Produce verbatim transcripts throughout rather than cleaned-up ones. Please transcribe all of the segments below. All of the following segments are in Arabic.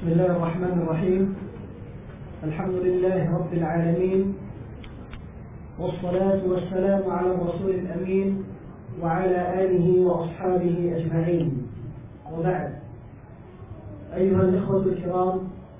بسم الله الرحمن الرحيم. الحمد لله رب العالمين، والصلاة والسلام على الرسول الأمين وعلى آله وأصحابه أجمعين، وبعد. أيها الإخوة الكرام،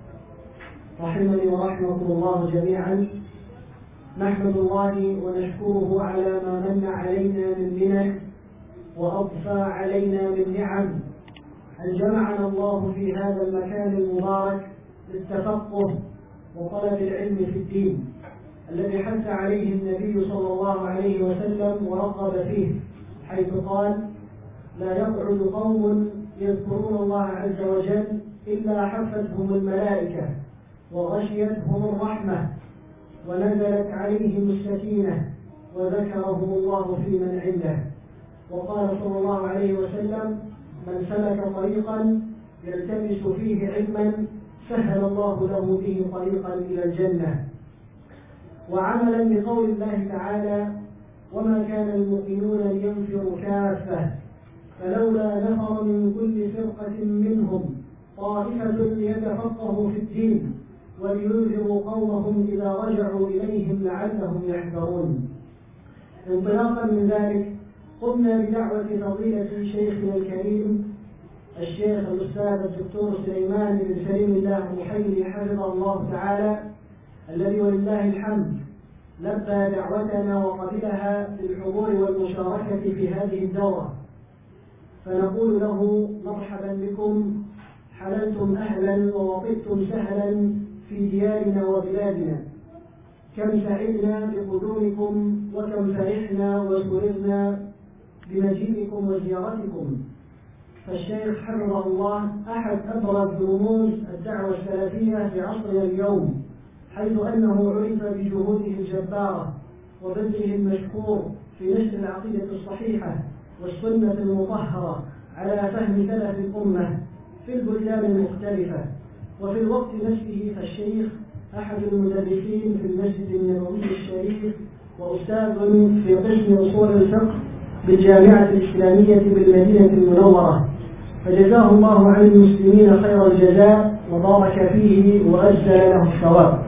رحمني ورحمكم الله جميعا، نحمد الله ونشكره على ما من علينا من منح وأضفى علينا من نعم، أن جمعنا الله في هذا المكان المبارك للتفقه وطلب العلم في الدين الذي حث عليه النبي صلى الله عليه وسلم ورغب فيه، حيث قال: لا يقعد قوم يذكرون الله عز وجل إلا حفتهم الملائكة وغشيتهم الرحمة ونزلت عليهم السكينة وذكرهم الله في من عنده. وقال صلى الله عليه وسلم: من سلك طريقا يلتمس فيه علما سهل الله له به طريقا إلى الجنة. وعملا بقول الله تعالى: وما كان المؤمنون لينفروا كافة فلولا نفر من كل فرقة منهم طائفة ليتفقهوا في الدين ولينذروا قومهم إذا رجعوا إليهم لعلهم يحذرون. انطلاقا من ذلك قمنا بدعوة فضيلة شيخنا الكريم الشيخ الأستاذ الدكتور سليمان بن سليم الله المحيي حفظه الله تعالى، الذي ولله الحمد لبى دعوتنا وقبلها بالحضور والمشاركة في هذه الدورة، فنقول له: مرحبا بكم، حللتم أهلا ووطئتم سهلا في ديارنا وبلادنا. كم سعدنا بقدومكم وكم فرحنا وسررنا بمجيئكم وزيارتكم. فالشيخ حفظه الله أحد أبرز رموز الدعوة السلفية في عصرنا اليوم، حيث أنه عرف بجهوده الجبارة وبذله المشكور في نشر العقيدة الصحيحة والسنة المطهرة على فهم سلف الأمة في البلدان المختلفة. وفي الوقت نفسه فالشيخ أحد المدرسين في المسجد النبوي الشريف وأستاذ في قسم أصول الفقه بالجامعة الإسلامية بالمدينة المنورة، فجزاه الله عن المسلمين خير الجزاء وبارك فيه وأجزل له الثواب.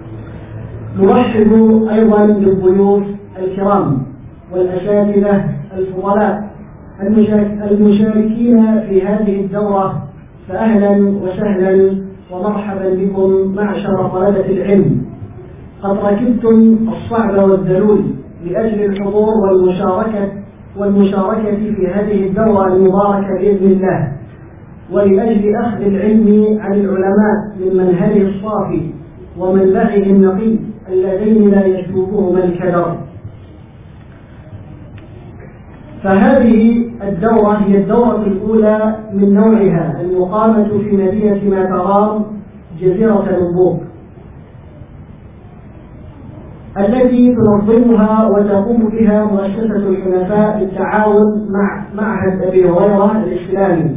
نرحب أيضا بالضيوف الكرام والأساتذة الفضلاء المشاركين في هذه الدورة، فأهلا وسهلا ومرحبا بكم معشر طلبة العلم. قد ركبتم الصعب والذلول لأجل الحضور والمشاركة والمشاركة في هذه الدورة المباركة بإذن الله، ولأجل أخذ العلم عن العلماء من منهله الصافي ومنبعه النقي اللذين لا يشوفهما الكدر. فهذه الدورة هي الدورة الأولى من نوعها المقامة في مدينة ماترام جزيرة لومبوك، التي تنظمها وتقوم بها مؤسسة الحنفاء بالتعاون مع معهد أبي هريرة الإسلامي.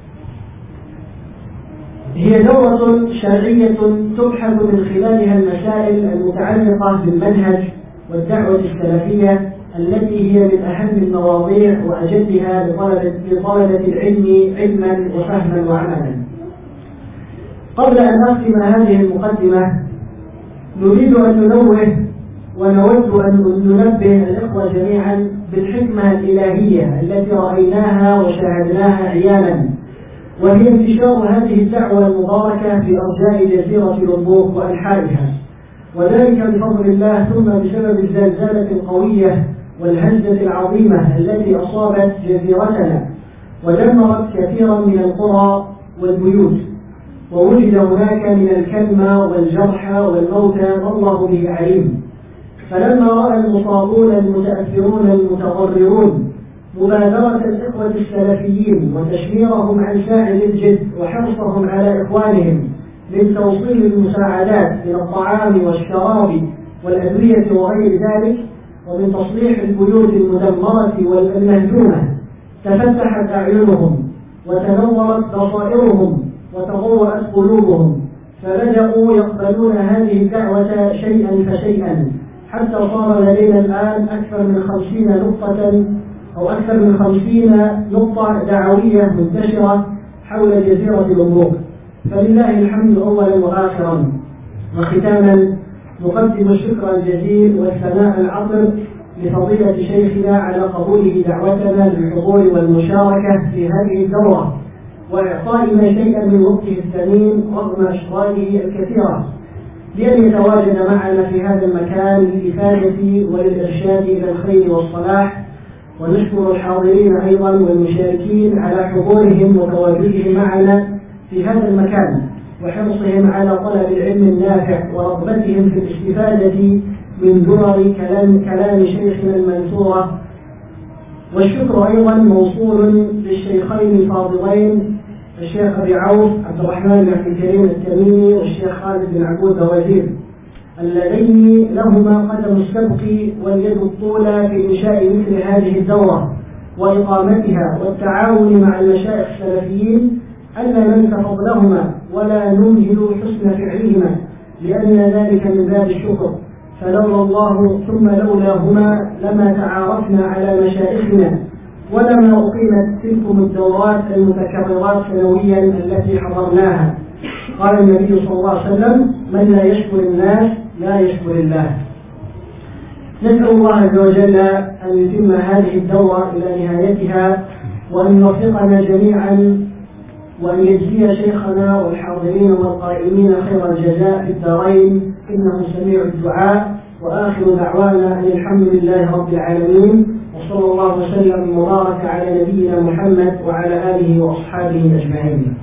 هي دورة شرعية تبحث من خلالها المسائل المتعلقة بالمنهج والدعوة السلفية، التي هي من أهم المواضيع وأجلها لطلبة العلم علما وفهما وعملا. قبل أن نختم هذه المقدمة نريد أن ننوه ونود أن ننبه الإخوة جميعا بالحكمة الإلهية التي رأيناها وشاهدناها عيانا، وهي انتشار هذه الدعوة المباركة في أرجاء جزيرة لومبوك وأنحائها، وذلك بفضل الله ثم بسبب الزلزلة القوية والهزة العظيمة التي أصابت جزيرتنا ودمرت كثيرا من القرى والبيوت، ووجد هناك من الكلمة والجرحى والموتى ما الله به عليم. فلما رأى المصابون المتأثرون المتضررون مبادرة الإخوة السلفيين وتشميرهم عن ساعد الجد وحرصهم على إخوانهم من توصيل المساعدات من الطعام والشراب والأدوية وغير ذلك، ومن تصليح البيوت المدمرة والمهدومة، تفتحت أعينهم وتنورت بصائرهم وتضوأت قلوبهم، فبدأوا يقبلون هذه الدعوة شيئا فشيئا، حتى صار لدينا الآن أكثر من خمسين نقطة أو أكثر من خمسين نقطة دعوية منتشرة حول جزيرة لومبوك. فلله الحمد أولا وآخرا. وختاما نقدم الشكر الجزيل والثناء العطر لفضيلة شيخنا على قبوله دعوتنا للحضور والمشاركة في هذه الدورة وإعطائنا شيئا من وقته الثمين رغم أشغاله الكثيرة لأن يتواجد معنا في هذا المكان للإفادة وللإرشاد إلى الخير والصلاح. ونشكر الحاضرين أيضا والمشاركين على حضورهم وتواجدهم معنا في هذا المكان وحرصهم على طلب العلم النافع ورغبتهم في الاستفادة من درر كلام, كلام شيخنا المنثورة. والشكر أيضا موصول للشيخين الفاضلين الشيخ أبي عوف عبد الرحمن بن عبد الكريم التميمي والشيخ خالد بن عبود الوزير اللذين لهما قدم السبق واليد الطولى في إنشاء مثل هذه الدورة وإقامتها والتعاون مع المشايخ السلفيين ألا ننسى فضلهما ولا نمهل حسن فعلهما لأن ذلك من باب الشكر. فلولا الله ثم لولاهما لما تعارفنا على مشايخنا ولما أقيمت تلكم الدورات المتكررات سنويا التي حضرناها. قال النبي صلى الله عليه وسلم: من لا يشكر الناس لا يشكر الله. نسأل الله عز وجل أن يتم هذه الدورة إلى نهايتها وأن يوفقنا جميعا وأن يجزي شيخنا والحاضرين والقائمين خير الجزاء في الدارين إنه سميع الدعاء. وآخر دعوانا أن الحمد لله رب العالمين وصلى الله وسلم وبارك على نبينا محمد وعلى آله وأصحابه أجمعين.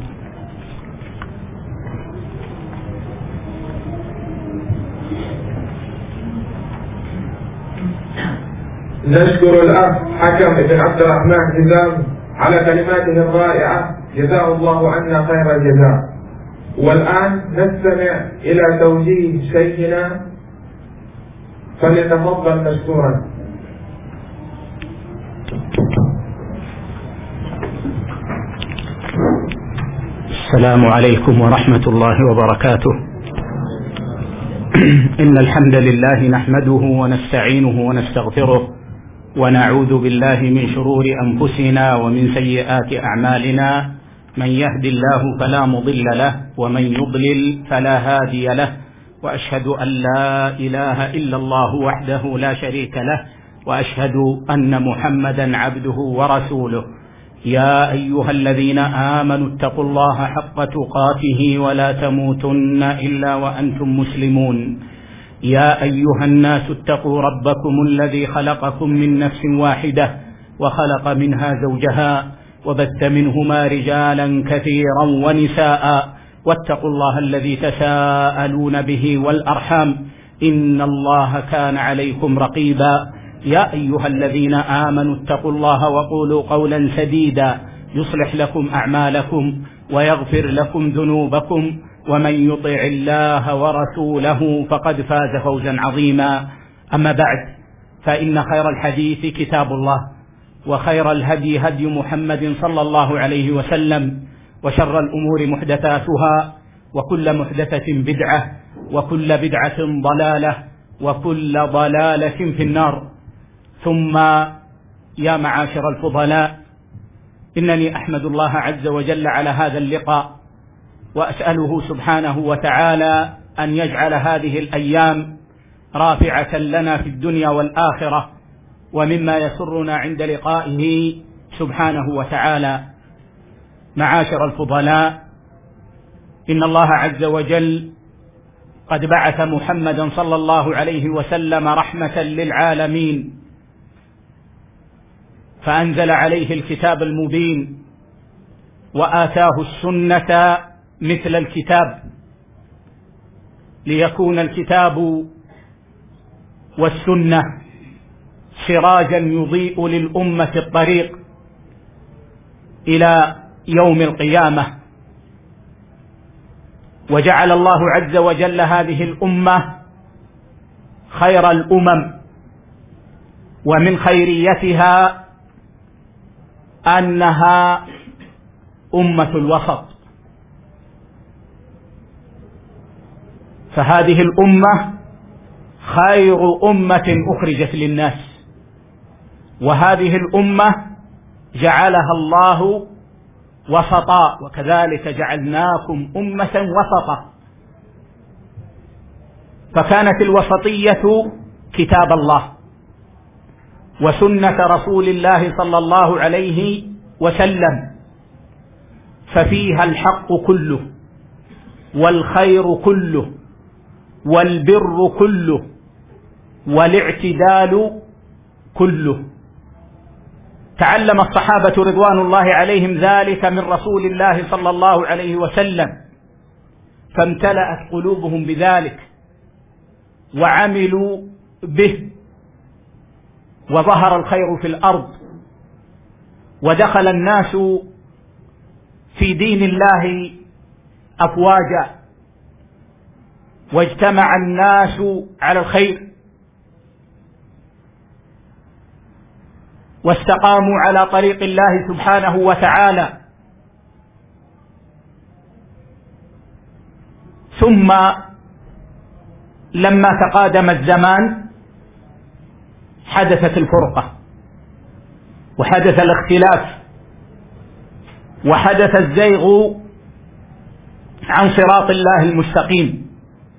نشكر الأخ حكم بن عبد الرحمن حزام على كلماته الرائعة، جزاه الله عنا خير الجزاء. والآن نستمع إلى توجيه شيخنا، فليتفضل مشكورا. السلام عليكم ورحمة الله وبركاته. إن الحمد لله نحمده ونستعينه ونستغفره ونعوذ بالله من شرور أنفسنا ومن سيئات أعمالنا. من يهد الله فلا مضل له ومن يضلل فلا هادي له، وأشهد أن لا إله إلا الله وحده لا شريك له، وأشهد أن محمدا عبده ورسوله. يا أيها الذين آمنوا اتقوا الله حق تقاته ولا تموتن إلا وأنتم مسلمون. يا أيها الناس اتقوا ربكم الذي خلقكم من نفس واحدة وخلق منها زوجها وبث منهما رجالا كثيرا ونساء، واتقوا الله الذي تساءلون به والأرحام إن الله كان عليكم رقيبا. يا أيها الذين آمنوا اتقوا الله وقولوا قولا سديدا يصلح لكم أعمالكم ويغفر لكم ذنوبكم، ومن يطع الله ورسوله فقد فاز فوزا عظيما. أما بعد، فإن خير الحديث كتاب الله، وخير الهدي هدي محمد صلى الله عليه وسلم، وشر الأمور محدثاتها، وكل محدثة بدعة، وكل بدعة ضلالة، وكل ضلالة في النار. ثم يا معاشر الفضلاء، إنني أحمد الله عز وجل على هذا اللقاء، وأسأله سبحانه وتعالى أن يجعل هذه الأيام رافعة لنا في الدنيا والآخرة، ومما يسرنا عند لقائه سبحانه وتعالى. معاشر الفضلاء، إن الله عز وجل قد بعث محمدا صلى الله عليه وسلم رحمة للعالمين، فأنزل عليه الكتاب المبين، وآتاه السنة مثل الكتاب، ليكون الكتاب والسنة سراجا يضيء للأمة الطريق إلى يوم القيامة. وجعل الله عز وجل هذه الأمة خير الأمم، ومن خيريتها أنها أمة الوسط. فهذه الأمة خير أمة أخرجت للناس، وهذه الأمة جعلها الله وسطا وكذلك جعلناكم أمة وسطا. فكانت الوسطية كتاب الله وسنة رسول الله صلى الله عليه وسلم، ففيها الحق كله والخير كله والبر كله والاعتدال كله. تعلم الصحابة رضوان الله عليهم ذلك من رسول الله صلى الله عليه وسلم، فامتلأت قلوبهم بذلك وعملوا به، وظهر الخير في الأرض، ودخل الناس في دين الله أفواجا، واجتمع الناس على الخير واستقاموا على طريق الله سبحانه وتعالى. ثم لما تقادم الزمان حدثت الفرقة وحدث الاختلاف وحدث الزيغ عن صراط الله المستقيم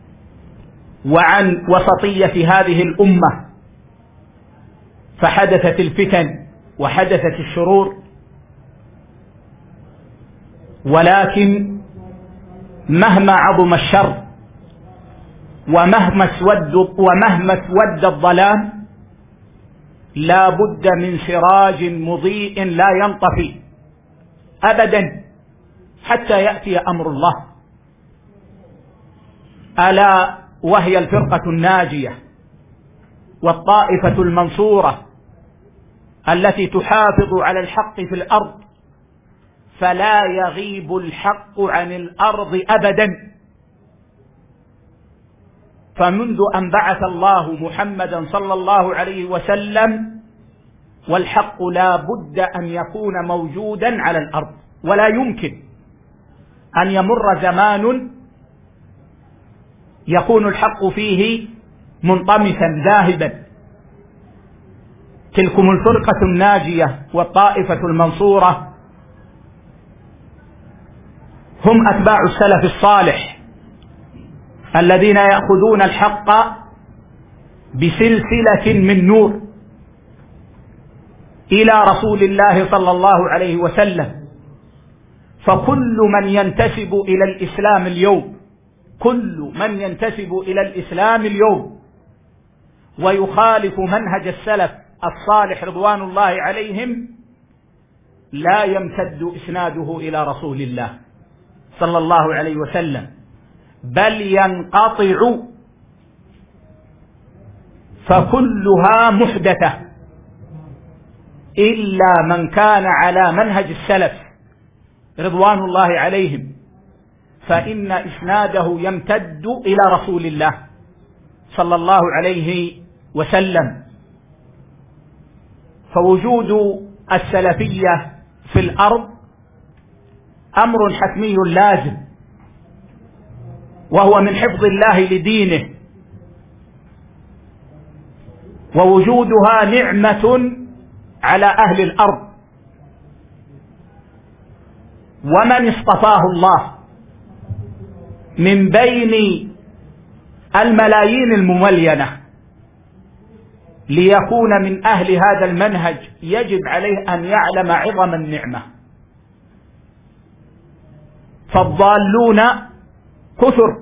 وعن وسطية هذه الأمة، فحدثت الفتن وحدثت الشرور. ولكن مهما عظم الشر ومهما اسود ومهما اسود الظلام لا بد من سراج مضيء لا ينطفي أبدا حتى يأتي أمر الله، ألا وهي الفرقة الناجية والطائفة المنصورة التي تحافظ على الحق في الأرض، فلا يغيب الحق عن الأرض أبدا. فمنذ أن بعث الله محمدا صلى الله عليه وسلم والحق لا بد أن يكون موجودا على الأرض، ولا يمكن أن يمر زمان يكون الحق فيه منطمسا ذاهبا. تلكم الفرقة الناجية والطائفة المنصورة هم أتباع السلف الصالح الذين يأخذون الحق بسلسلة من نور إلى رسول الله صلى الله عليه وسلم. فكل من ينتسب إلى الإسلام اليوم كل من ينتسب إلى الإسلام اليوم ويخالف منهج السلف الصالح رضوان الله عليهم لا يمتد إسناده إلى رسول الله صلى الله عليه وسلم، بل ينقطع، فكلها محدثة إلا من كان على منهج السلف رضوان الله عليهم، فإن إسناده يمتد إلى رسول الله صلى الله عليه وسلم. فوجود السلفية في الأرض أمر حتمي لازم، وهو من حفظ الله لدينه، ووجودها نعمة على أهل الأرض. ومن اصطفاه الله من بين الملايين المملينة ليكون من أهل هذا المنهج يجب عليه أن يعلم عظم النعمة. فالضالون كثر،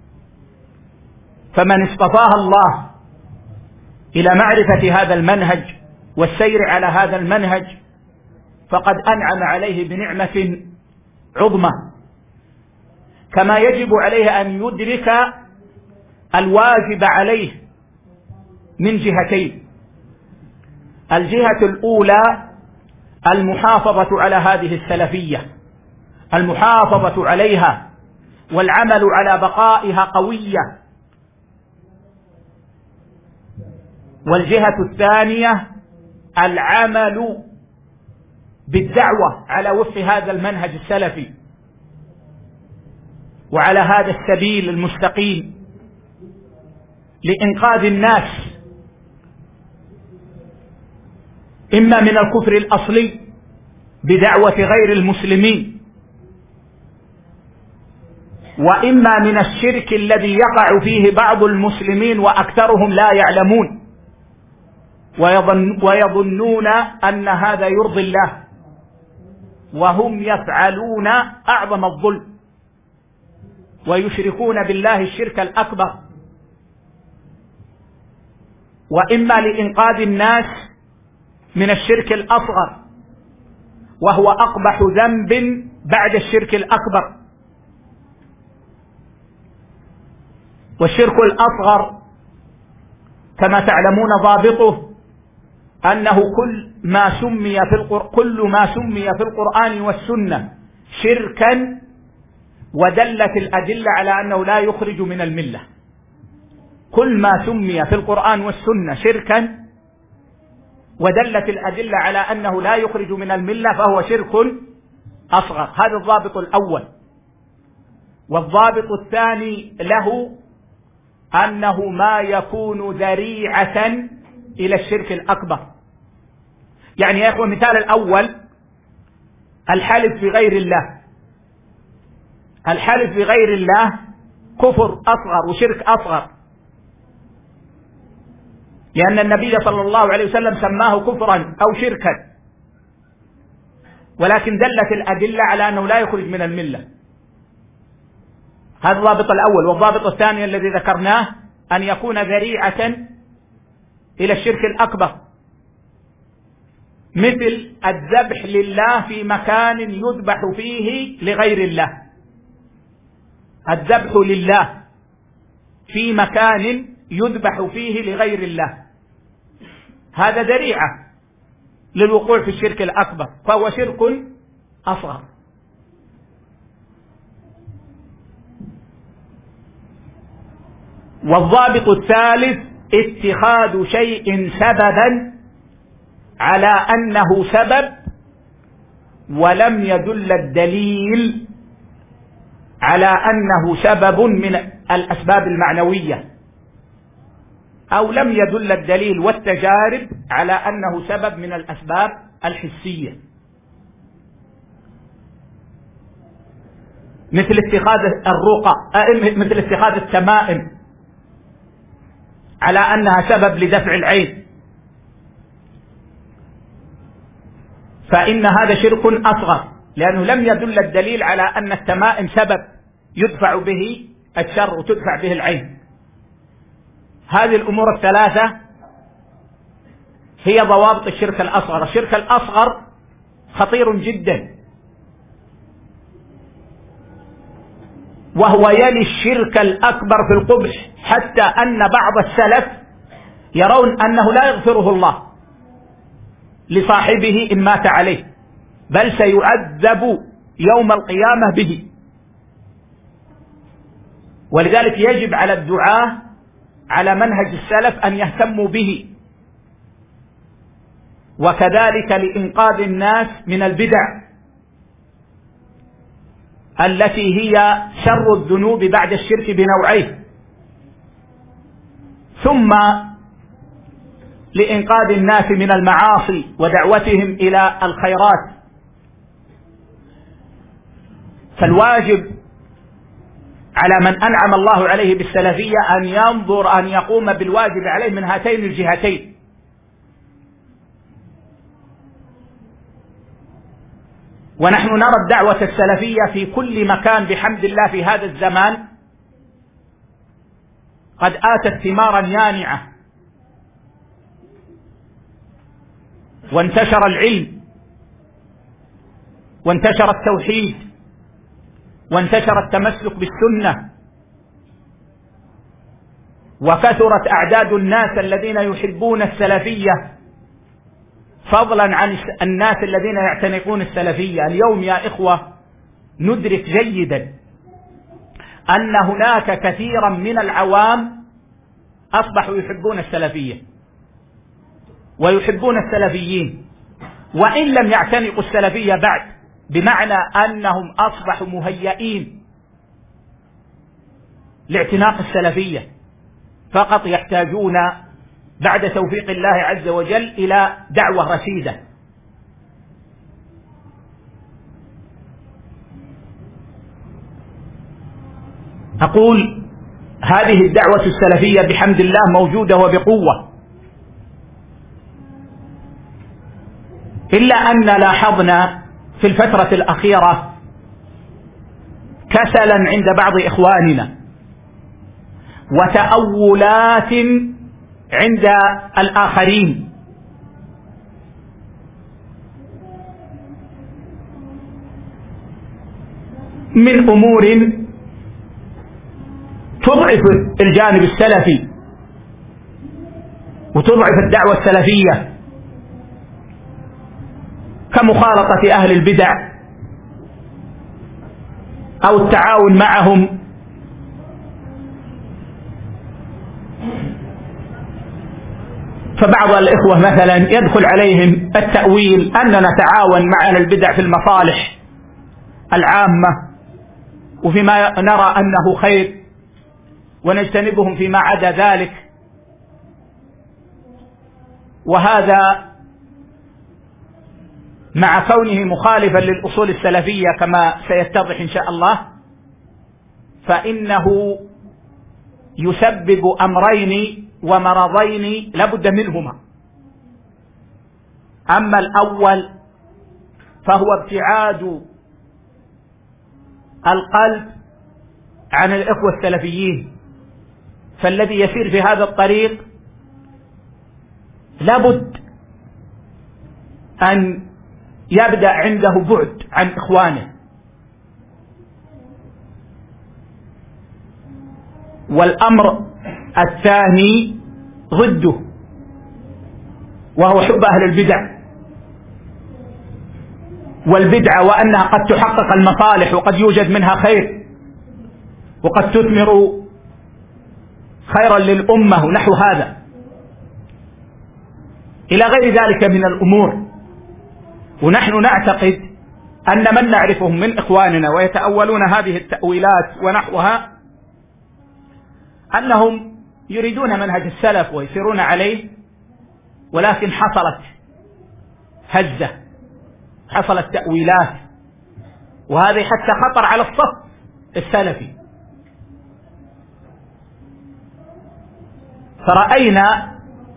فمن اصطفاها الله إلى معرفة هذا المنهج والسير على هذا المنهج فقد أنعم عليه بنعمة عظمى. كما يجب عليه أن يدرك الواجب عليه من جهتين: الجهة الأولى المحافظة على هذه السلفية، المحافظة عليها والعمل على بقائها قوية. والجهة الثانية العمل بالدعوة على وفق هذا المنهج السلفي وعلى هذا السبيل المستقيم لإنقاذ الناس إما من الكفر الأصلي بدعوة غير المسلمين، وإما من الشرك الذي يقع فيه بعض المسلمين وأكثرهم لا يعلمون ويظن ويظنون أن هذا يرضي الله، وهم يفعلون أعظم الظلم ويشركون بالله الشرك الأكبر. وإما لإنقاذ الناس من الشرك الأصغر، وهو أقبح ذنب بعد الشرك الأكبر. والشرك الأصغر كما تعلمون ضابطه أنه كل ما سمي في القر... كل ما سمي في القرآن والسنة شركا ودلت الأدلة على أنه لا يخرج من الملة. كل ما سمي في القرآن والسنة شركا ودلت الأدلة على أنه لا يخرج من الملة فهو شرك أصغر. هذا الضابط الأول. والضابط الثاني له أنه ما يكون ذريعة إلى الشرك الأكبر. يعني يا أخوة، المثال الأول الحلف بغير الله. الحلف بغير الله كفر أصغر وشرك أصغر، لأن النبي صلى الله عليه وسلم سماه كفرا أو شركا، ولكن دلت الأدلة على أنه لا يخرج من الملة. هذا الضابط الأول. والضابط الثاني الذي ذكرناه أن يكون ذريعة إلى الشرك الأكبر، مثل الذبح لله في مكان يذبح فيه لغير الله. الذبح لله في مكان يذبح فيه لغير الله هذا ذريعة للوقوع في الشرك الأكبر، فهو شرك أصغر. والضابط الثالث اتخاذ شيء سببا على أنه سبب ولم يدل الدليل على أنه سبب من الأسباب المعنوية، أو لم يدل الدليل والتجارب على أنه سبب من الأسباب الحسية، مثل اتخاذ الرقى، مثل اتخاذ التمائم على أنها سبب لدفع العين، فإن هذا شرك أصغر، لأنه لم يدل الدليل على أن التمائم سبب يدفع به الشر وتدفع به العين. هذه الأمور الثلاثة هي ضوابط الشرك الأصغر. الشرك الأصغر خطير جدا، وهو يلي الشرك الأكبر في القبح، حتى أن بعض السلف يرون أنه لا يغفره الله لصاحبه إن مات عليه، بل سيعذب يوم القيامة به. ولذلك يجب على الدعاة على منهج السلف أن يهتموا به، وكذلك لإنقاذ الناس من البدع التي هي شر الذنوب بعد الشرك بنوعيه، ثم لإنقاذ الناس من المعاصي ودعوتهم إلى الخيرات. فالواجب على من أنعم الله عليه بالسلفية أن ينظر أن يقوم بالواجب عليه من هاتين الجهتين. ونحن نرى الدعوة السلفية في كل مكان بحمد الله في هذا الزمان قد آتت ثمارا يانعة، وانتشر العلم، وانتشر التوحيد، وانتشر التمسك بالسنة، وكثرت أعداد الناس الذين يحبون السلفية فضلا عن الناس الذين يعتنقون السلفية. اليوم يا إخوة ندرك جيدا أن هناك كثيرا من العوام أصبحوا يحبون السلفية ويحبون السلفيين، وإن لم يعتنقوا السلفية بعد، بمعنى أنهم أصبحوا مهيئين لاعتناق السلفية، فقط يحتاجون بعد توفيق الله عز وجل إلى دعوة رشيدة. أقول هذه الدعوة السلفية بحمد الله موجودة وبقوة، إلا أن لاحظنا في الفترة الأخيرة كسلا عند بعض إخواننا وتأولات عند الآخرين، من أمور تضعف الجانب السلفي وتضعف الدعوة السلفية، كمخالطة أهل البدع أو التعاون معهم. فبعض الإخوة مثلا يدخل عليهم التأويل أننا نتعاون مع أهل البدع في المصالح العامة وفيما نرى أنه خير، ونجتنبهم فيما عدا ذلك، وهذا مع كونه مخالفا للأصول السلفية كما سيتضح إن شاء الله، فإنه يسبب أمرين ومرضين لابد منهما. أما الأول فهو ابتعاد القلب عن الإخوة السلفيين، فالذي يسير في هذا الطريق لابد أن يبدأ عنده بعد عن إخوانه. والأمر الثاني ضده، وهو حب أهل البدع والبدعة، وأنها قد تحقق المصالح وقد يوجد منها خير وقد تثمر خيرا للأمة ونحو هذا، إلى غير ذلك من الأمور. ونحن نعتقد أن من نعرفهم من إخواننا ويتأولون هذه التأويلات ونحوها أنهم يريدون منهج السلف ويسيرون عليه، ولكن حصلت هزة، حصلت تأويلات، وهذه حتى خطر على الصف السلفي. فرأينا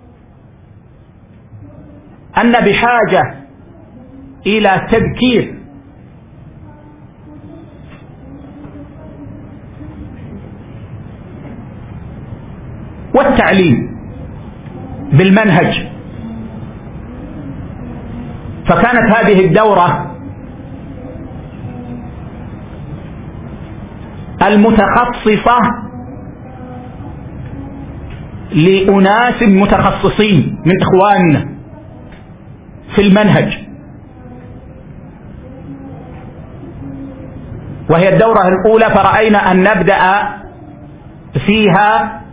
أن بحاجة إلى تذكير والتعليم بالمنهج. فكانت هذه الدورة المتخصصة لأناس متخصصين من إخواننا في المنهج، وهي الدورة الأولى، فرأينا أن نبدأ فيها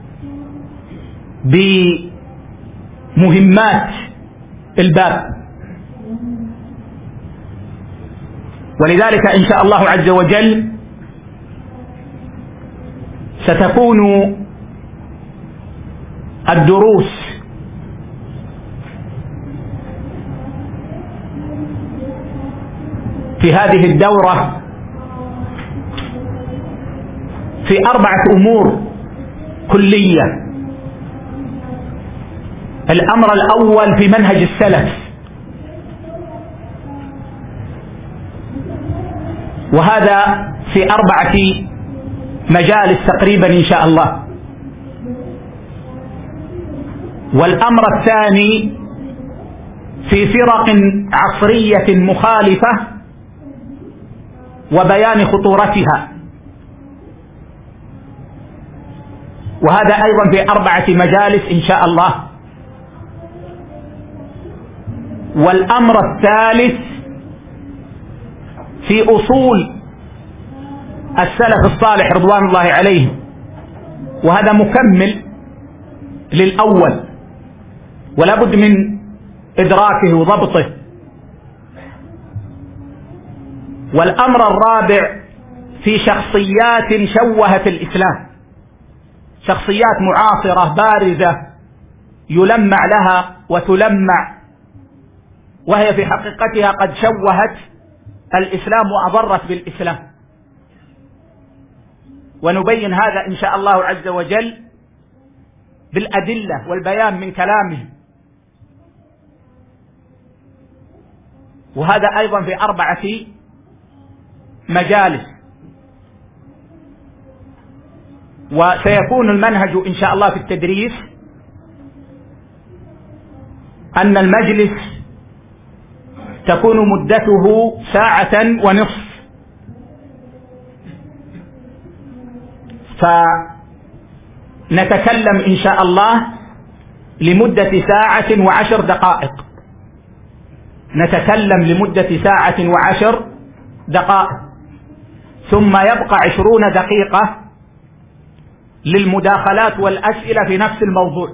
بمهمات الباب، ولذلك إن شاء الله عز وجل ستكون الدروس في هذه الدورة في أربعة أمور كلية. الأمر الأول في منهج السلف، وهذا في أربعة مجالس تقريبا إن شاء الله. والأمر الثاني في فرق عصرية مخالفة وبيان خطورتها، وهذا أيضا في أربعة مجالس إن شاء الله. والأمر الثالث في أصول السلف الصالح رضوان الله عليهم، وهذا مكمل للأول ولا بد من إدراكه وضبطه. والأمر الرابع في شخصيات شوهت الإسلام، شخصيات معاصرة بارزة يلمع لها وتلمع، وهي في حقيقتها قد شوهت الإسلام وأضرت بالإسلام. ونبين هذا إن شاء الله عز وجل بالأدلة والبيان من كلامه. وهذا أيضا في أربعة مجالس. وسيكون المنهج إن شاء الله في التدريس أن المجلس تكون مدته ساعة ونصف، فنتكلم إن شاء الله لمدة ساعة وعشر دقائق، نتكلم لمدة ساعة وعشر دقائق، ثم يبقى عشرون دقيقة للمداخلات والأسئلة في نفس الموضوع.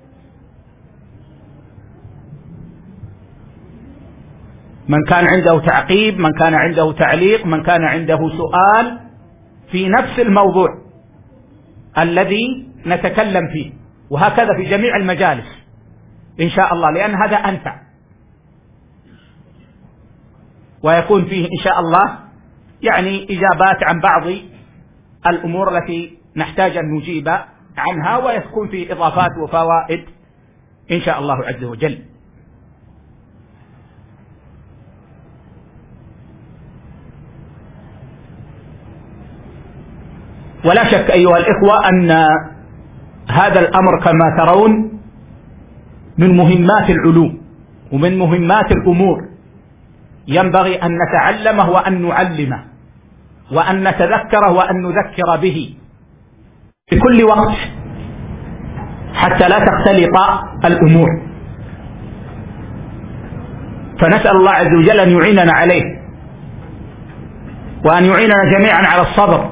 من كان عنده تعقيب، من كان عنده تعليق، من كان عنده سؤال في نفس الموضوع الذي نتكلم فيه، وهكذا في جميع المجالس إن شاء الله، لأن هذا أنفع. ويكون فيه إن شاء الله يعني إجابات عن بعض الأمور التي نحتاج أن نجيب عنها، ويكون فيه إضافات وفوائد إن شاء الله عز وجل. ولا شك أيها الإخوة أن هذا الأمر كما ترون من مهمات العلوم ومن مهمات الأمور، ينبغي أن نتعلمه وأن نعلمه وأن نتذكره وأن نذكر به في كل وقت حتى لا تختلط الأمور. فنسأل الله عز وجل أن يعيننا عليه، وأن يعيننا جميعا على الصبر.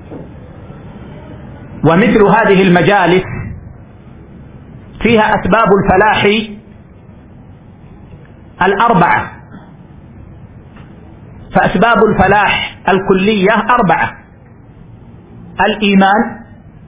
ومثل هذه المجالس فيها أسباب الفلاح الأربعة، فأسباب الفلاح الكلية أربعة: الإيمان،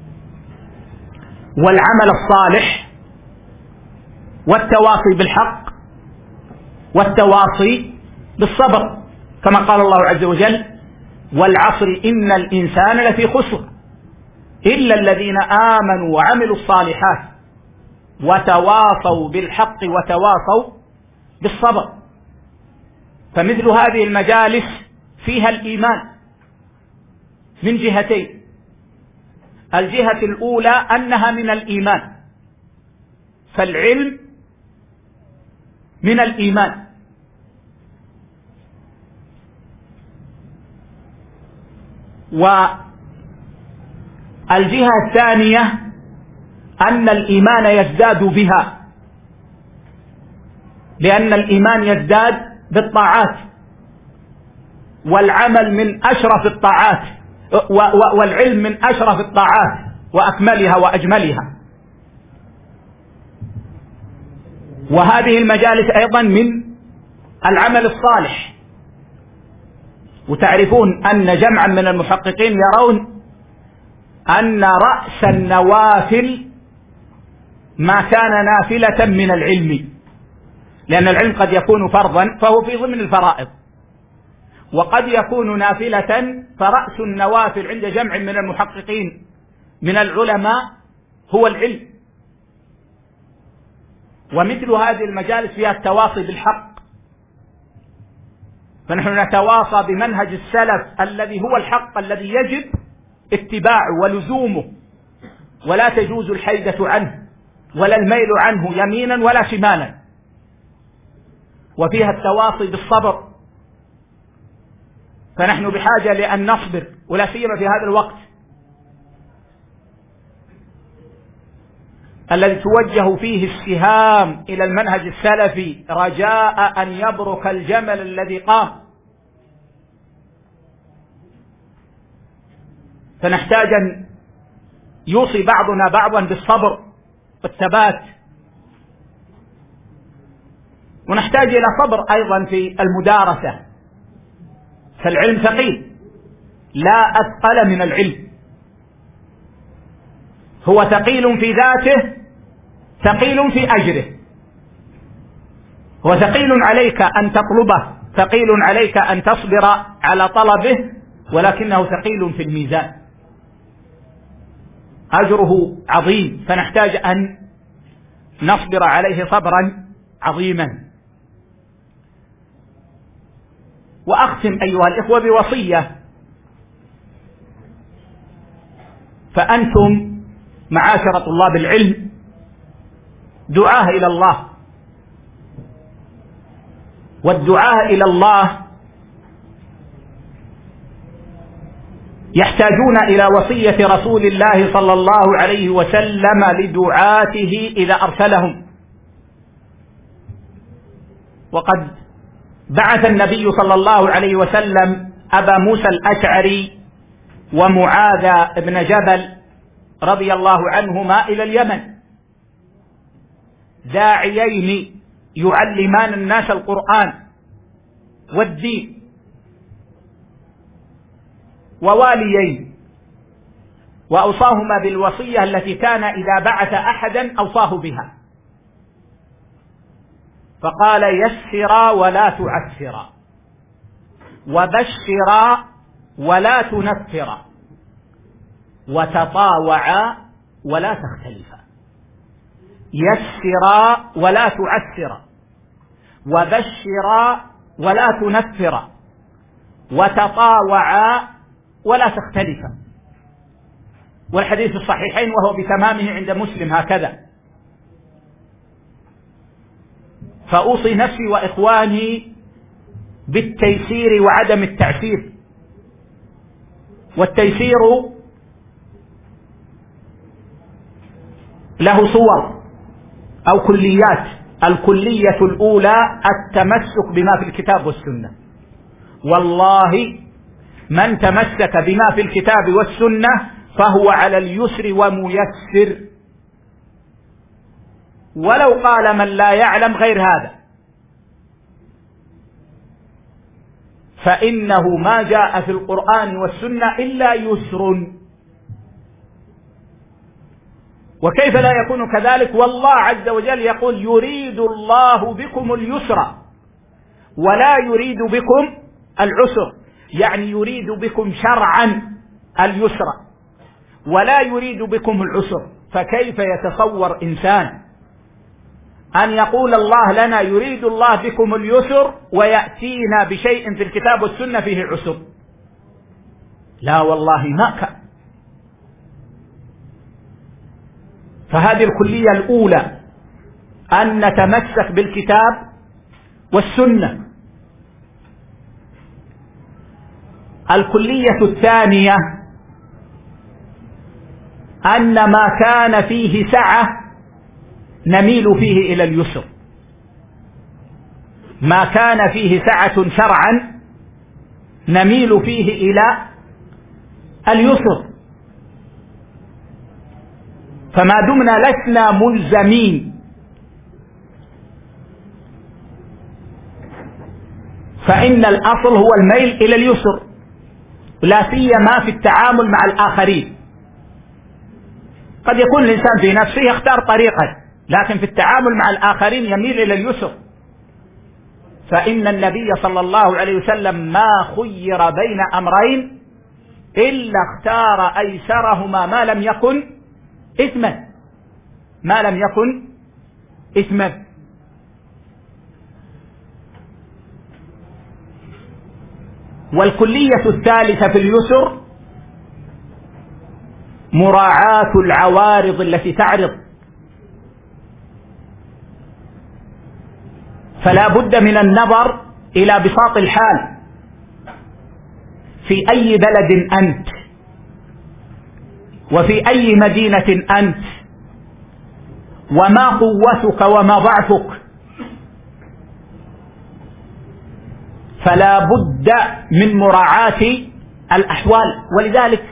والعمل الصالح، والتواصي بالحق، والتواصي بالصبر، كما قال الله عز وجل: والعصر إن الإنسان لفي خسر إلا الذين آمنوا وعملوا الصالحات وتواصوا بالحق وتواصوا بالصبر. فمثل هذه المجالس فيها الإيمان من جهتين: الجهة الأولى أنها من الإيمان، فالعلم من الإيمان، والجهة الثانية أن الإيمان يزداد بها، لأن الإيمان يزداد بالطاعات، والعمل من أشرف الطاعات، والعلم من أشرف الطاعات وأكملها وأجملها. وهذه المجالس أيضا من العمل الصالح. وتعرفون أن جمعا من المحققين يرون أن رأس النوافل ما كان نافلة من العلم، لأن العلم قد يكون فرضا فهو في ضمن الفرائض، وقد يكون نافلة، فرأس النوافل عند جمع من المحققين من العلماء هو العلم. ومثل هذه المجالس فيها التواصي بالحق، فنحن نتواصى بمنهج السلف الذي هو الحق الذي يجب اتباعه ولزومه، ولا تجوز الحيدة عنه ولا الميل عنه يمينا ولا شمالا. وفيها التواصي بالصبر، فنحن بحاجة لأن نصبر، ولا سيما في هذا الوقت الذي توجه فيه السهام إلى المنهج السلفي رجاء أن يبرك الجمل الذي قام. فنحتاج أن يوصي بعضنا بعضا بالصبر والثبات، ونحتاج إلى صبر أيضا في المدارسة، فالعلم ثقيل لا أثقل من العلم، هو ثقيل في ذاته ثقيل في أجره، هو ثقيل عليك أن تطلبه، ثقيل عليك أن تصبر على طلبه، ولكنه ثقيل في الميزان. أجره عظيم، فنحتاج أن نصبر عليه صبرا عظيما. وأختم أيها الإخوة بوصية، فأنتم معاشر طلاب العلم دعاة إلى الله، والدعاة إلى الله يحتاجون إلى وصية رسول الله صلى الله عليه وسلم لدعاته إذا أرسلهم. وقد بعث النبي صلى الله عليه وسلم أبا موسى الأشعري ومعاذ بن جبل رضي الله عنهما إلى اليمن داعيين يعلمان الناس القرآن والدين، وواليين، وأوصاهما بالوصية التي كان إذا بعث أحدا أوصاه بها، فقال: يسرا ولا تعسرا، وبشرا ولا تنفرا، وتطاوعا ولا تختلفا. يسرا ولا تعسرا، وبشرا ولا تنفرا، وتطاوعا ولا تختلفا. والحديث الصحيحين وهو بتمامه عند مسلم هكذا. فأوصي نفسي وإخواني بالتيسير وعدم التعسير. والتيسير له صور أو كليات. الكلية الأولى التمسك بما في الكتاب والسنة. والله من تمسك بما في الكتاب والسنة فهو على اليسر وميسر، ولو قال من لا يعلم غير هذا، فإنه ما جاء في القرآن والسنة إلا يسر. وكيف لا يكون كذلك؟ والله عز وجل يقول: يريد الله بكم اليسر ولا يريد بكم العسر، يعني يريد بكم شرعا اليسر ولا يريد بكم العسر. فكيف يتصور إنسان أن يقول الله لنا يريد الله بكم اليسر ويأتينا بشيء في الكتاب والسنة فيه عسر؟ لا والله ما كان. فهذه الكلية الأولى، أن نتمسك بالكتاب والسنة. الكلية الثانية أن ما كان فيه سعة نميل فيه إلى اليسر، ما كان فيه سعة شرعا نميل فيه إلى اليسر. فما دمنا لسنا ملزمين فإن الأصل هو الميل إلى اليسر، لا سيما في التعامل مع الآخرين. قد يكون الإنسان في نفسه يختار طريقا، لكن في التعامل مع الآخرين يميل إلى اليسر. فإن النبي صلى الله عليه وسلم ما خير بين أمرين إلا اختار أيسرهما ما لم يكن إثما، ما لم يكن إثما. والكلية الثالثة في اليسر مراعاة العوارض التي تعرض. فلا بد من النظر إلى بساط الحال، في أي بلد أنت وفي أي مدينة أنت، وما قوتك وما ضعفك. فلا بد من مراعاة الأحوال. ولذلك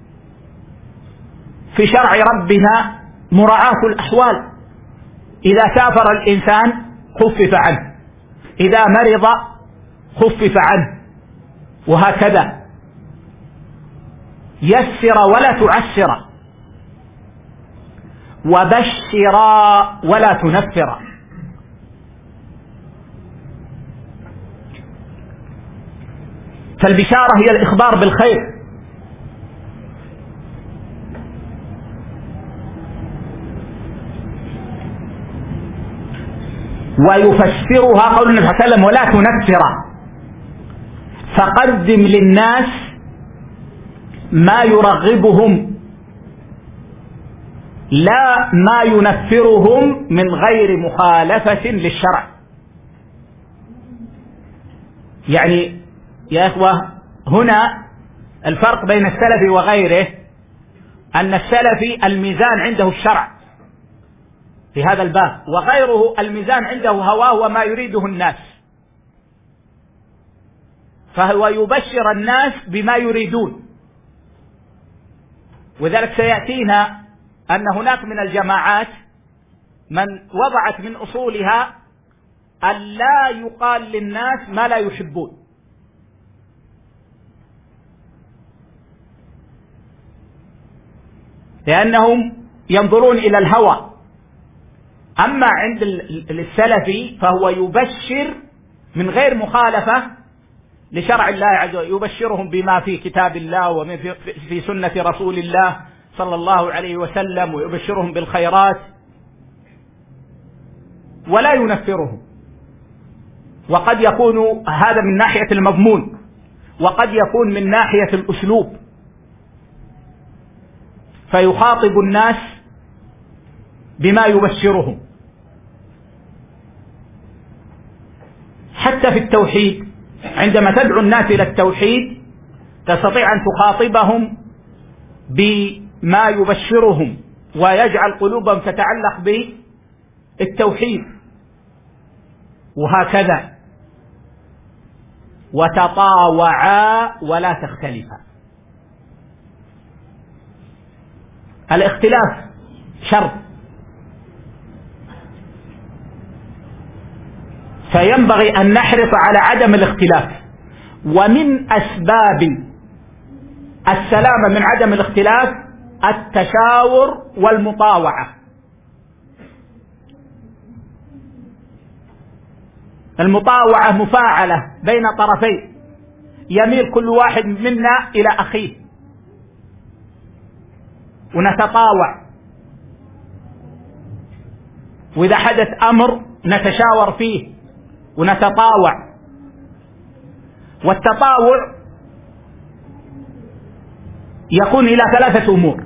في شرع ربنا مراعاة الأحوال. إذا سافر الإنسان خفف عنه، إذا مرض خفف عنه، وهكذا. يسر ولا تعسر، وبشرا ولا تنفر. فالبشارة هي الإخبار بالخير، ويفسرها قول النبي صلى الله عليه وسلم ولا تنفر، فقدم للناس ما يرغبهم لا ما ينفرهم من غير مخالفة للشرع. يعني يا إخوة هنا الفرق بين السلفي وغيره أن السلفي الميزان عنده الشرع في هذا الباب، وغيره الميزان عنده هواه وما يريده الناس، فهو يبشر الناس بما يريدون. وذلك سيأتينا أن هناك من الجماعات من وضعت من أصولها أن لا يقال للناس ما لا يحبون، لأنهم ينظرون إلى الهوى. أما عند السلفي فهو يبشر من غير مخالفة لشرع الله عز وجل، يبشرهم بما في كتاب الله ومن في سنة رسول الله صلى الله عليه وسلم، ويبشرهم بالخيرات ولا ينفرهم. وقد يكون هذا من ناحية المضمون، وقد يكون من ناحية الأسلوب، فيخاطب الناس بما يبشرهم. حتى في التوحيد عندما تدعو الناس إلى التوحيد تستطيع أن تخاطبهم بما يبشرهم ويجعل قلوبهم تتعلق بالتوحيد، وهكذا وتطاوعا ولا تختلفا. الاختلاف شر، فينبغي أن نحرص على عدم الاختلاف. ومن أسباب السلامة من عدم الاختلاف التشاور والمطاوعة. المطاوعة مفاعلة بين طرفين، يميل كل واحد منا إلى أخيه ونتطاوع، وإذا حدث أمر نتشاور فيه ونتطاوع. والتطاوع يكون إلى ثلاثة أمور.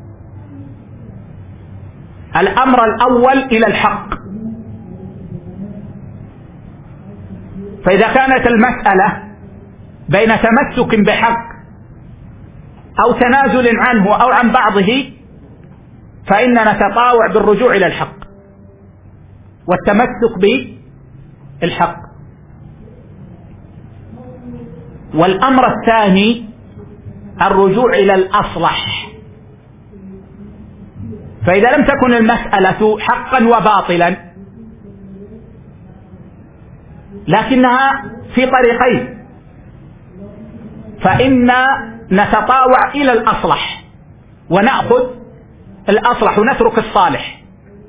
الأمر الأول إلى الحق، فإذا كانت المسألة بين تمسك بحق أو تنازل عنه أو عن بعضه فإننا نتطاوع بالرجوع إلى الحق والتمسك بالحق. والأمر الثاني الرجوع إلى الأصلح، فإذا لم تكن المسألة حقا وباطلا لكنها في طريقين فإن نتطاوع إلى الأصلح ونأخذ الأصلح ونترك الصالح.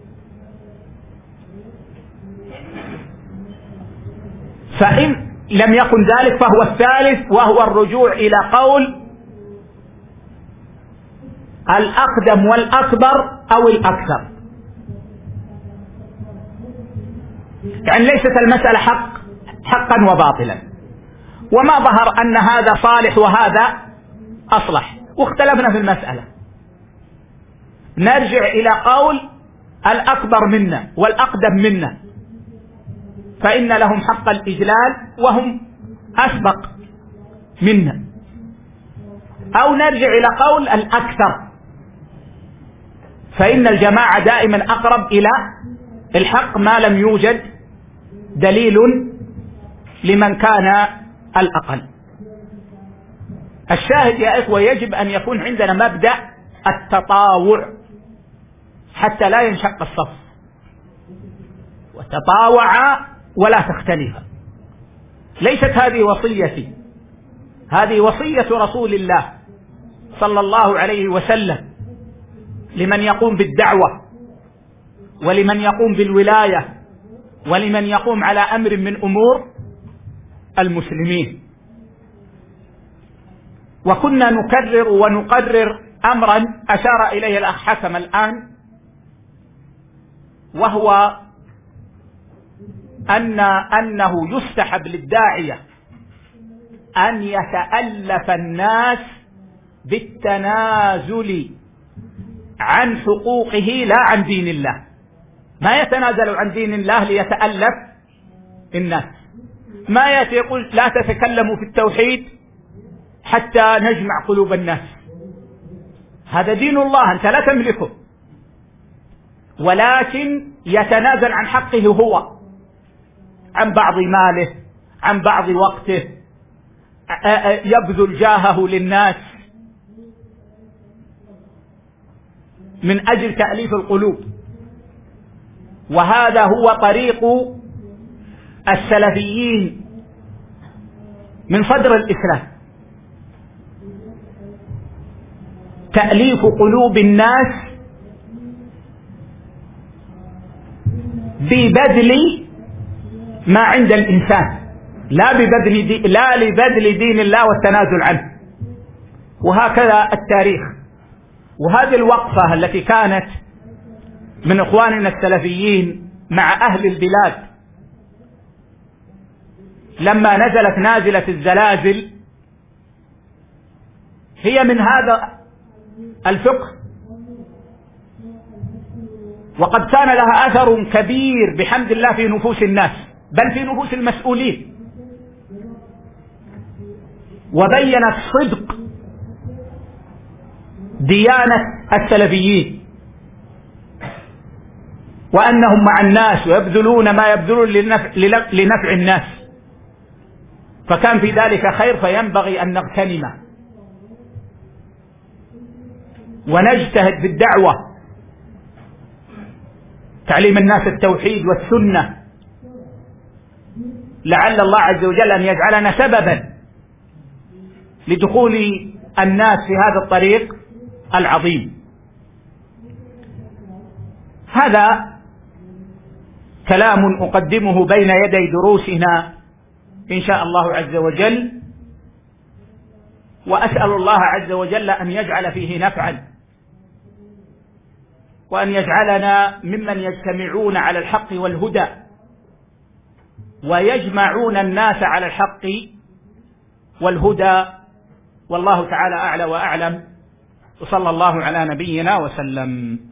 فإن لم يكن ذلك فهو الثالث، وهو الرجوع إلى قول الأقدم والأكبر أو الأكثر. يعني ليست المسألة حق حقا وباطلا، وما ظهر أن هذا صالح وهذا أصلح واختلفنا في المسألة، نرجع إلى قول الأكبر منا والأقدم منا، فإن لهم حق الإجلال وهم أسبق منا، أو نرجع إلى قول الأكثر، فإن الجماعة دائما أقرب إلى الحق ما لم يوجد دليل لمن كان الأقل. الشاهد يا إخوة يجب أن يكون عندنا مبدأ التطاوع حتى لا ينشق الصف، وتطاوع ولا تختلف. ليست هذه وصيتي، هذه وصية رسول الله صلى الله عليه وسلم لمن يقوم بالدعوة ولمن يقوم بالولاية ولمن يقوم على أمر من أمور المسلمين. وكنا نكرر ونقرر أمرا أشار إليه الأخ حكم الآن، وهو أن أنه يستحب للداعية أن يتألف الناس بالتنازل عن حقوقه لا عن دين الله. ما يتنازل عن دين الله ليتألف الناس. ما يأتي يقول لا تتكلموا في التوحيد حتى نجمع قلوب الناس. هذا دين الله أنت لا تملكه، ولكن يتنازل عن حقه هو، عن بعض ماله، عن بعض وقته، يبذل جاهه للناس من أجل تأليف القلوب. وهذا هو طريق السلفيين من صدر الإسلام، تأليف قلوب الناس ببذل ما عند الإنسان، لا ببذل دي لا لبذل دين الله والتنازل عنه. وهكذا التاريخ. وهذه الوقفة التي كانت من إخواننا السلفيين مع أهل البلاد لما نزلت نازلة الزلازل هي من هذا الفقه، وقد كان لها أثر كبير بحمد الله في نفوس الناس، بل في نفوس المسؤولين، وبينت صدق ديانة السلفيين، وأنهم مع الناس ويبذلون ما يبذلون لنفع, لنفع الناس. فكان في ذلك خير، فينبغي أن نغتنمه ونجتهد بالدعوة، تعليم الناس التوحيد والسنة، لعل الله عز وجل أن يجعلنا سببا لدخول الناس في هذا الطريق العظيم. هذا كلام أقدمه بين يدي دروسنا إن شاء الله عز وجل، وأسأل الله عز وجل أن يجعل فيه نفعا، وأن يجعلنا ممن يجتمعون على الحق والهدى ويجمعون الناس على الحق والهدى. والله تعالى أعلى وأعلم، وصلى الله على نبينا وسلم.